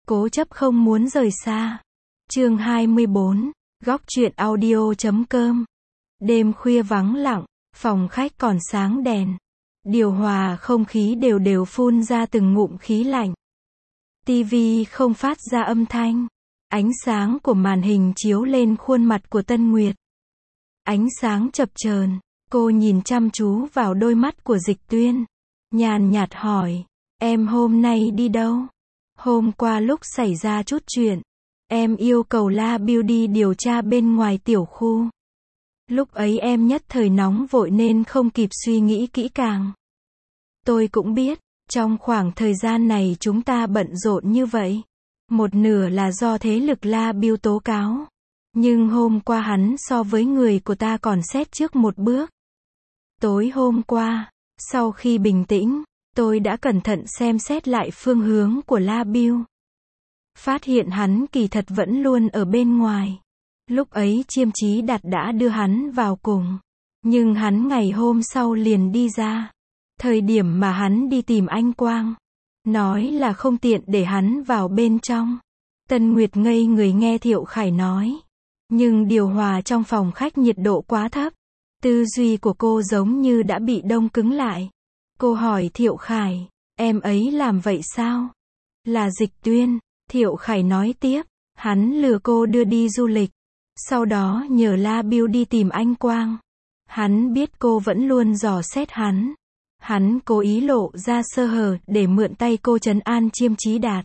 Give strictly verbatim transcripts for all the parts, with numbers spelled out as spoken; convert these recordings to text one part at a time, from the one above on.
Cố chấp không muốn rời xa. Chương hai mươi bốn, Góc truyện audio.com. Đêm khuya vắng lặng, phòng khách còn sáng đèn. Điều hòa không khí đều đều phun ra từng ngụm khí lạnh. Tivi không phát ra âm thanh. Ánh sáng của màn hình chiếu lên khuôn mặt của Tân Nguyệt. Ánh sáng chập chờn, cô nhìn chăm chú vào đôi mắt của Dịch Tuyên. Nhàn nhạt hỏi, em hôm nay đi đâu? Hôm qua lúc xảy ra chút chuyện, em yêu cầu La Beauty điều tra bên ngoài tiểu khu. Lúc ấy em nhất thời nóng vội nên không kịp suy nghĩ kỹ càng. Tôi cũng biết, trong khoảng thời gian này chúng ta bận rộn như vậy. Một nửa là do thế lực La Beauty tố cáo. Nhưng hôm qua hắn so với người của ta còn xét trước một bước. Tối hôm qua, sau khi bình tĩnh, tôi đã cẩn thận xem xét lại phương hướng của La Beauty. Phát hiện hắn kỳ thật vẫn luôn ở bên ngoài. Lúc ấy Chiêm Chí Đạt đã đưa hắn vào cùng. Nhưng hắn ngày hôm sau liền đi ra. Thời điểm mà hắn đi tìm anh Quang. Nói là không tiện để hắn vào bên trong. Tân Nguyệt ngây người nghe Thiệu Khải nói. Nhưng điều hòa trong phòng khách nhiệt độ quá thấp. Tư duy của cô giống như đã bị đông cứng lại. Cô hỏi Thiệu Khải, em ấy làm vậy sao? Là Dịch Tuyên. Thiệu Khải nói tiếp, hắn lừa cô đưa đi du lịch. Sau đó nhờ La Beauty đi tìm anh Quang. Hắn biết cô vẫn luôn dò xét hắn. Hắn cố ý lộ ra sơ hở để mượn tay cô trấn an Chiêm Chí Đạt.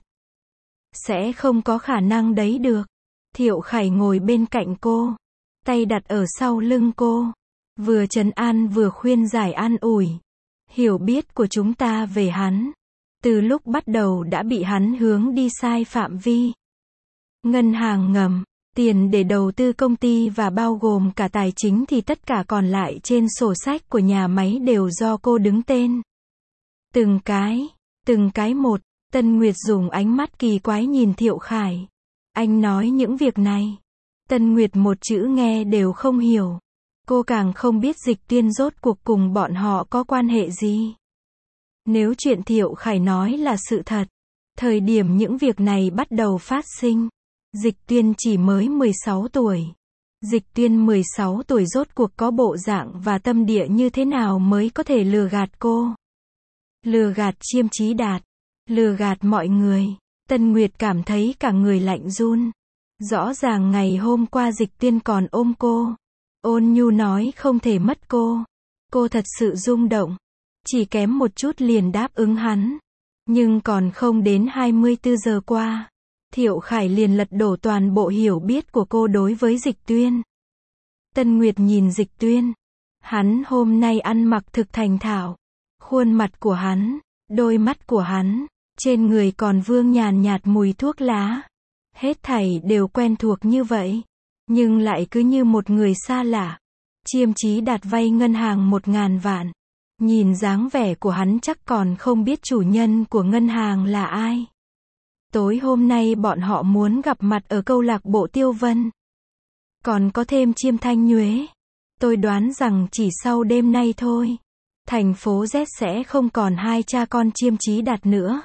Sẽ không có khả năng đấy được. Thiệu Khải ngồi bên cạnh cô. Tay đặt ở sau lưng cô. Vừa trấn an vừa khuyên giải an ủi. Hiểu biết của chúng ta về hắn. Từ lúc bắt đầu đã bị hắn hướng đi sai phạm vi. Ngân hàng ngầm, tiền để đầu tư công ty và bao gồm cả tài chính thì tất cả còn lại trên sổ sách của nhà máy đều do cô đứng tên. Từng cái, từng cái một, Tân Nguyệt dùng ánh mắt kỳ quái nhìn Thiệu Khải. Anh nói những việc này. Tân Nguyệt một chữ nghe đều không hiểu. Cô càng không biết Dịch Tuyên rốt cuộc cùng bọn họ có quan hệ gì. Nếu chuyện Thiệu Khải nói là sự thật, thời điểm những việc này bắt đầu phát sinh, Dịch Tuyên chỉ mới mười sáu tuổi. Dịch Tuyên mười sáu tuổi rốt cuộc có bộ dạng và tâm địa như thế nào mới có thể lừa gạt cô? Lừa gạt Chiêm Chí Đạt, lừa gạt mọi người. Tân Nguyệt cảm thấy cả người lạnh run. Rõ ràng ngày hôm qua Dịch Tuyên còn ôm cô. Ôn nhu nói không thể mất cô. Cô thật sự rung động. Chỉ kém một chút liền đáp ứng hắn. Nhưng còn không đến hai mươi tư giờ qua. Thiệu Khải liền lật đổ toàn bộ hiểu biết của cô đối với Dịch Tuyên. Tân Nguyệt nhìn Dịch Tuyên. Hắn hôm nay ăn mặc thực thành thạo. Khuôn mặt của hắn, đôi mắt của hắn, trên người còn vương nhàn nhạt mùi thuốc lá. Hết thảy đều quen thuộc như vậy. Nhưng lại cứ như một người xa lạ. Chiêm Chí Đạt vay ngân hàng một ngàn vạn. Nhìn dáng vẻ của hắn chắc còn không biết chủ nhân của ngân hàng là ai. Tối hôm nay bọn họ muốn gặp mặt ở câu lạc bộ Tiêu Vân. Còn có thêm Chiêm Thanh Nhuế. Tôi đoán rằng chỉ sau đêm nay thôi. Thành phố Z sẽ không còn hai cha con Chiêm Chí Đạt nữa.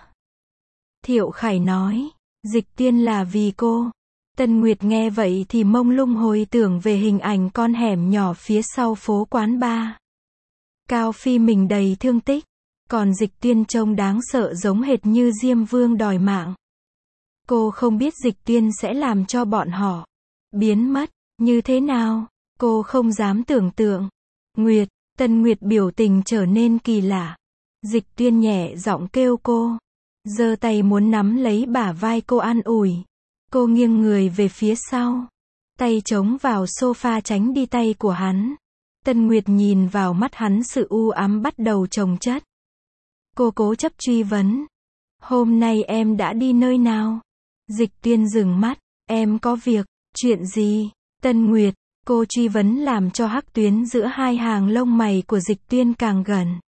Thiệu Khải nói. Dịch Tuyên là vì cô. Tân Nguyệt nghe vậy thì mông lung hồi tưởng về hình ảnh con hẻm nhỏ phía sau phố quán bar. Cao Phi mình đầy thương tích. Còn Dịch Tuyên trông đáng sợ giống hệt như Diêm Vương đòi mạng. Cô không biết Dịch Tuyên sẽ làm cho bọn họ biến mất như thế nào. Cô không dám tưởng tượng. Nguyệt, Tân Nguyệt biểu tình trở nên kỳ lạ. Dịch Tuyên nhẹ giọng kêu cô. Giơ tay muốn nắm lấy bả vai cô an ủi. Cô nghiêng người về phía sau. Tay chống vào sofa tránh đi tay của hắn. Tân Nguyệt nhìn vào mắt hắn, sự u ám bắt đầu chồng chất. Cô cố chấp truy vấn. Hôm nay em đã đi nơi nào? Dịch Tuyên dừng mắt. Em có việc. Chuyện gì? Tân Nguyệt. Cô truy vấn làm cho hắc tuyến giữa hai hàng lông mày của Dịch Tuyên càng gần.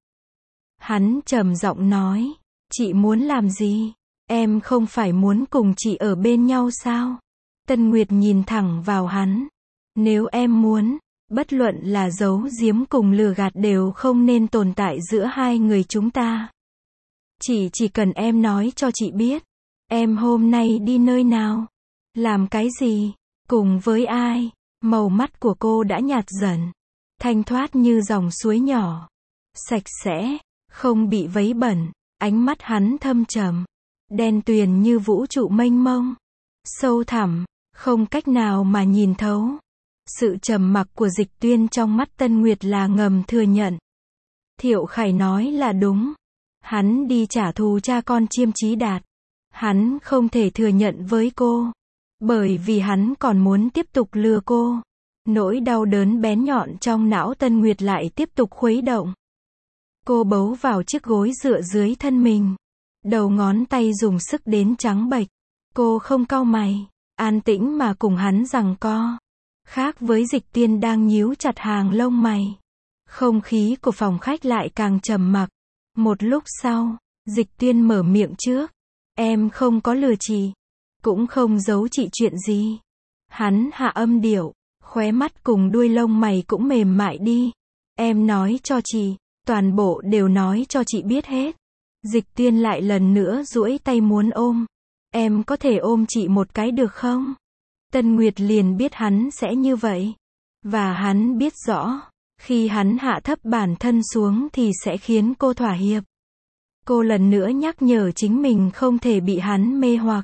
Hắn trầm giọng nói. Chị muốn làm gì? Em không phải muốn cùng chị ở bên nhau sao? Tân Nguyệt nhìn thẳng vào hắn. Nếu em muốn, bất luận là giấu giếm cùng lừa gạt đều không nên tồn tại giữa hai người chúng ta. Chị chỉ cần em nói cho chị biết. Em hôm nay đi nơi nào? Làm cái gì? Cùng với ai? Màu mắt của cô đã nhạt dần, thanh thoát như dòng suối nhỏ, sạch sẽ, không bị vấy bẩn. Ánh mắt hắn thâm trầm, đen tuyền như vũ trụ mênh mông, sâu thẳm, không cách nào mà nhìn thấu. Sự trầm mặc của Dịch Tuyên trong mắt Tân Nguyệt là ngầm thừa nhận. Thiệu Khải nói là đúng. Hắn đi trả thù cha con Chiêm Chí Đạt. Hắn không thể thừa nhận với cô, bởi vì hắn còn muốn tiếp tục lừa cô. Nỗi đau đớn bén nhọn trong não Tân Nguyệt lại tiếp tục khuấy động. Cô bấu vào chiếc gối dựa dưới thân mình. Đầu ngón tay dùng sức đến trắng bệch. Cô không cau mày, an tĩnh mà cùng hắn giằng co. Khác với Dịch Tuyên đang nhíu chặt hàng lông mày. Không khí của phòng khách lại càng trầm mặc. Một lúc sau, Dịch Tuyên mở miệng trước. Em không có lừa chị, cũng không giấu chị chuyện gì. Hắn hạ âm điệu, khóe mắt cùng đuôi lông mày cũng mềm mại đi. Em nói cho chị, toàn bộ đều nói cho chị biết hết. Dịch Tuyên lại lần nữa duỗi tay muốn ôm. Em có thể ôm chị một cái được không? Tân Nguyệt liền biết hắn sẽ như vậy. Và hắn biết rõ, khi hắn hạ thấp bản thân xuống thì sẽ khiến cô thỏa hiệp. Cô lần nữa nhắc nhở chính mình không thể bị hắn mê hoặc.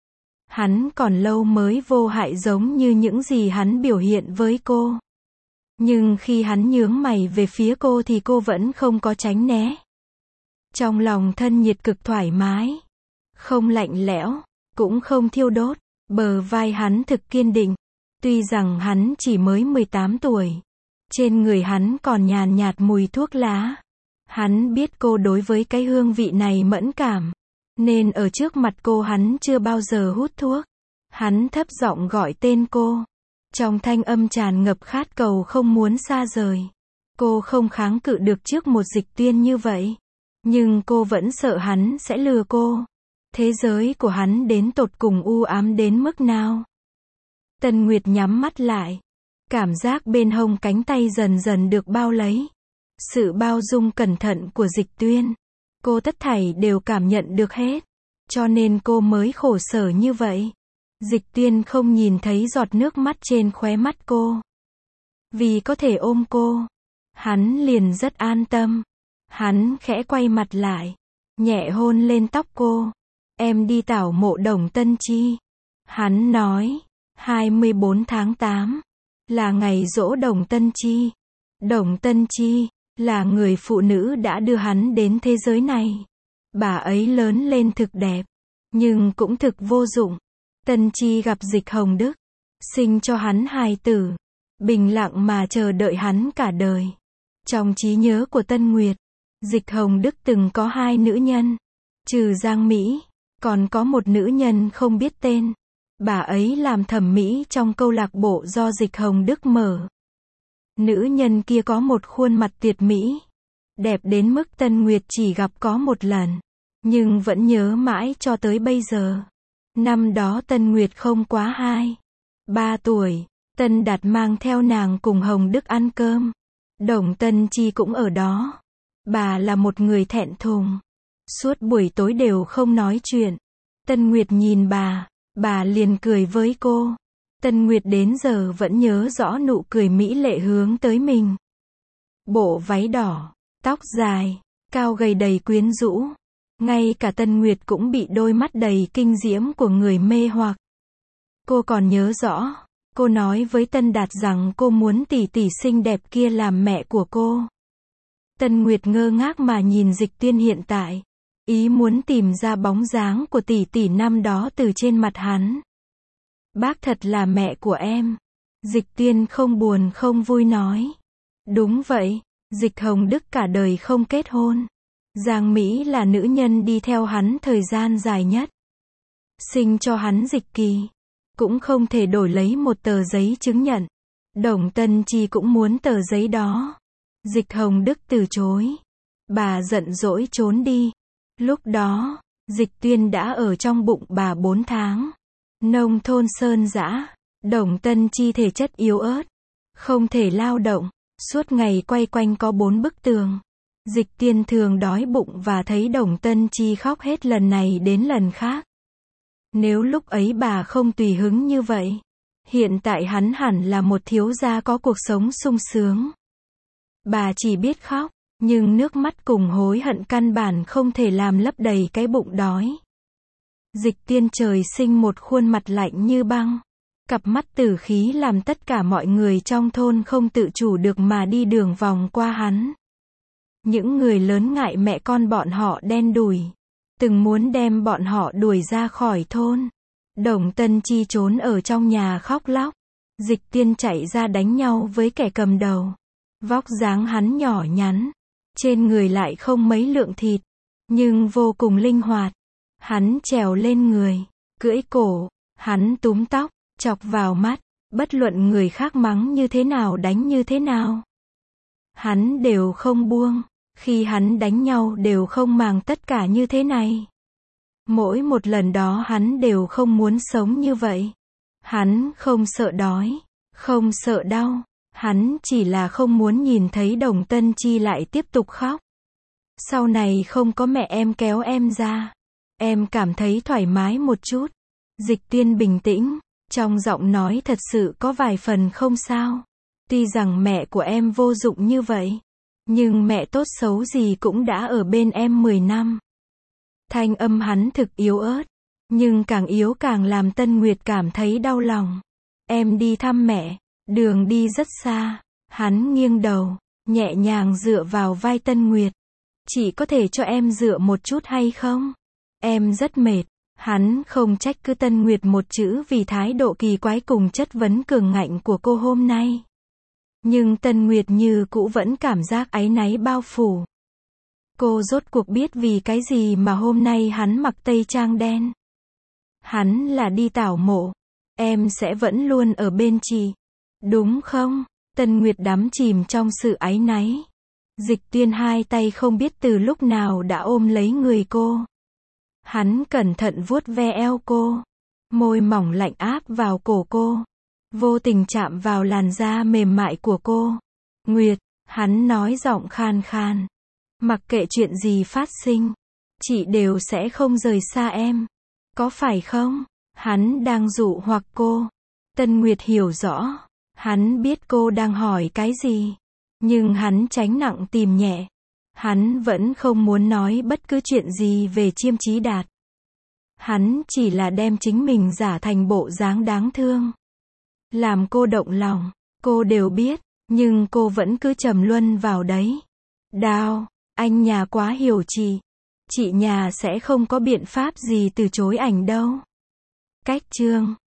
Hắn còn lâu mới vô hại giống như những gì hắn biểu hiện với cô. Nhưng khi hắn nhướng mày về phía cô thì cô vẫn không có tránh né. Trong lòng thân nhiệt cực thoải mái. Không lạnh lẽo, cũng không thiêu đốt. Bờ vai hắn thực kiên định. Tuy rằng hắn chỉ mới mười tám tuổi. Trên người hắn còn nhàn nhạt mùi thuốc lá. Hắn biết cô đối với cái hương vị này mẫn cảm. Nên ở trước mặt cô hắn chưa bao giờ hút thuốc. Hắn thấp giọng gọi tên cô. Trong thanh âm tràn ngập khát cầu không muốn xa rời. Cô không kháng cự được trước một Dịch Tuyên như vậy. Nhưng cô vẫn sợ hắn sẽ lừa cô. Thế giới của hắn đến tột cùng u ám đến mức nào? Tân Nguyệt nhắm mắt lại. Cảm giác bên hông cánh tay dần dần được bao lấy. Sự bao dung cẩn thận của Dịch Tuyên. Cô tất thảy đều cảm nhận được hết. Cho nên cô mới khổ sở như vậy. Dịch Tuyên không nhìn thấy giọt nước mắt trên khóe mắt cô. Vì có thể ôm cô, hắn liền rất an tâm. Hắn khẽ quay mặt lại, nhẹ hôn lên tóc cô. Em đi tảo mộ Đồng Tân Chi. Hắn nói, hai mươi bốn tháng tám, là ngày giỗ Đồng Tân Chi. Đồng Tân Chi, là người phụ nữ đã đưa hắn đến thế giới này. Bà ấy lớn lên thực đẹp, nhưng cũng thực vô dụng. Tân Chi gặp Dịch Hồng Đức, sinh cho hắn hài tử, bình lặng mà chờ đợi hắn cả đời. Trong trí nhớ của Tân Nguyệt, Dịch Hồng Đức từng có hai nữ nhân, trừ Giang Mỹ, còn có một nữ nhân không biết tên. Bà ấy làm thẩm mỹ trong câu lạc bộ do Dịch Hồng Đức mở. Nữ nhân kia có một khuôn mặt tuyệt mỹ, đẹp đến mức Tân Nguyệt chỉ gặp có một lần, nhưng vẫn nhớ mãi cho tới bây giờ. Năm đó Tân Nguyệt không quá hai, ba tuổi, Tân Đạt mang theo nàng cùng Hồng Đức ăn cơm. Đồng Tân Chi cũng ở đó. Bà là một người thẹn thùng, suốt buổi tối đều không nói chuyện. Tân Nguyệt nhìn bà, bà liền cười với cô. Tân Nguyệt đến giờ vẫn nhớ rõ nụ cười mỹ lệ hướng tới mình. Bộ váy đỏ, tóc dài, cao gầy đầy quyến rũ. Ngay cả Tân Nguyệt cũng bị đôi mắt đầy kinh diễm của người mê hoặc. Cô còn nhớ rõ, cô nói với Tân Đạt rằng cô muốn tỷ tỷ xinh đẹp kia làm mẹ của cô. Tân Nguyệt ngơ ngác mà nhìn Dịch Tuyên hiện tại, ý muốn tìm ra bóng dáng của tỷ tỷ năm đó từ trên mặt hắn. Bác thật là mẹ của em. Dịch Tuyên không buồn không vui nói. Đúng vậy, Dịch Hồng Đức cả đời không kết hôn. Giang Mỹ là nữ nhân đi theo hắn thời gian dài nhất. Sinh cho hắn Dịch Kỳ, cũng không thể đổi lấy một tờ giấy chứng nhận. Đồng Tân Chi cũng muốn tờ giấy đó. Dịch Hồng Đức từ chối. Bà giận dỗi trốn đi. Lúc đó, Dịch Tuyên đã ở trong bụng bà bốn tháng. Nông thôn sơn dã, Đồng Tân Chi thể chất yếu ớt, không thể lao động, suốt ngày quay quanh có bốn bức tường. Dịch Tuyên thường đói bụng và thấy Đồng Tân Chi khóc hết lần này đến lần khác. Nếu lúc ấy bà không tùy hứng như vậy, hiện tại hắn hẳn là một thiếu gia có cuộc sống sung sướng. Bà chỉ biết khóc, nhưng nước mắt cùng hối hận căn bản không thể làm lấp đầy cái bụng đói. Dịch Tiên trời sinh một khuôn mặt lạnh như băng. Cặp mắt tử khí làm tất cả mọi người trong thôn không tự chủ được mà đi đường vòng qua hắn. Những người lớn ngại mẹ con bọn họ đen đủi, từng muốn đem bọn họ đuổi ra khỏi thôn. Đồng Tân Chi trốn ở trong nhà khóc lóc. Dịch Tiên chạy ra đánh nhau với kẻ cầm đầu. Vóc dáng hắn nhỏ nhắn, trên người lại không mấy lượng thịt, nhưng vô cùng linh hoạt. Hắn trèo lên người, cưỡi cổ, hắn túm tóc, chọc vào mắt, bất luận người khác mắng như thế nào đánh như thế nào. Hắn đều không buông, khi hắn đánh nhau đều không màng tất cả như thế này. Mỗi một lần đó hắn đều không muốn sống như vậy. Hắn không sợ đói, không sợ đau, hắn chỉ là không muốn nhìn thấy Đồng Tân Chi lại tiếp tục khóc. Sau này không có mẹ em kéo em ra, em cảm thấy thoải mái một chút. Dịch Tiên bình tĩnh, trong giọng nói thật sự có vài phần không sao. Tuy rằng mẹ của em vô dụng như vậy, nhưng mẹ tốt xấu gì cũng đã ở bên em mười năm. Thanh âm hắn thực yếu ớt, nhưng càng yếu càng làm Tân Nguyệt cảm thấy đau lòng. Em đi thăm mẹ, đường đi rất xa. Hắn nghiêng đầu, nhẹ nhàng dựa vào vai Tân Nguyệt. Chỉ có thể cho em dựa một chút hay không? Em rất mệt. Hắn không trách cứ Tân Nguyệt một chữ vì thái độ kỳ quái cùng chất vấn cường ngạnh của cô hôm nay. Nhưng Tân Nguyệt như cũ vẫn cảm giác áy náy bao phủ. Cô rốt cuộc biết vì cái gì mà hôm nay hắn mặc tây trang đen. Hắn là đi tảo mộ. Em sẽ vẫn luôn ở bên chị, đúng không? Tân Nguyệt đắm chìm trong sự áy náy. Dịch Tiên hai tay không biết từ lúc nào đã ôm lấy người cô. Hắn cẩn thận vuốt ve eo cô, môi mỏng lạnh áp vào cổ cô, vô tình chạm vào làn da mềm mại của cô. Nguyệt, hắn nói giọng khan khan, mặc kệ chuyện gì phát sinh, chị đều sẽ không rời xa em. Có phải không? Hắn đang dụ hoặc cô. Tân Nguyệt hiểu rõ, hắn biết cô đang hỏi cái gì, nhưng hắn tránh nặng tìm nhẹ. Hắn vẫn không muốn nói bất cứ chuyện gì về Chiêm Chí Đạt. Hắn chỉ là đem chính mình giả thành bộ dáng đáng thương, làm cô động lòng. Cô đều biết, nhưng cô vẫn cứ trầm luân vào đấy. Đào, anh nhà quá hiểu chị. Chị nhà sẽ không có biện pháp gì từ chối ảnh đâu. Cách chương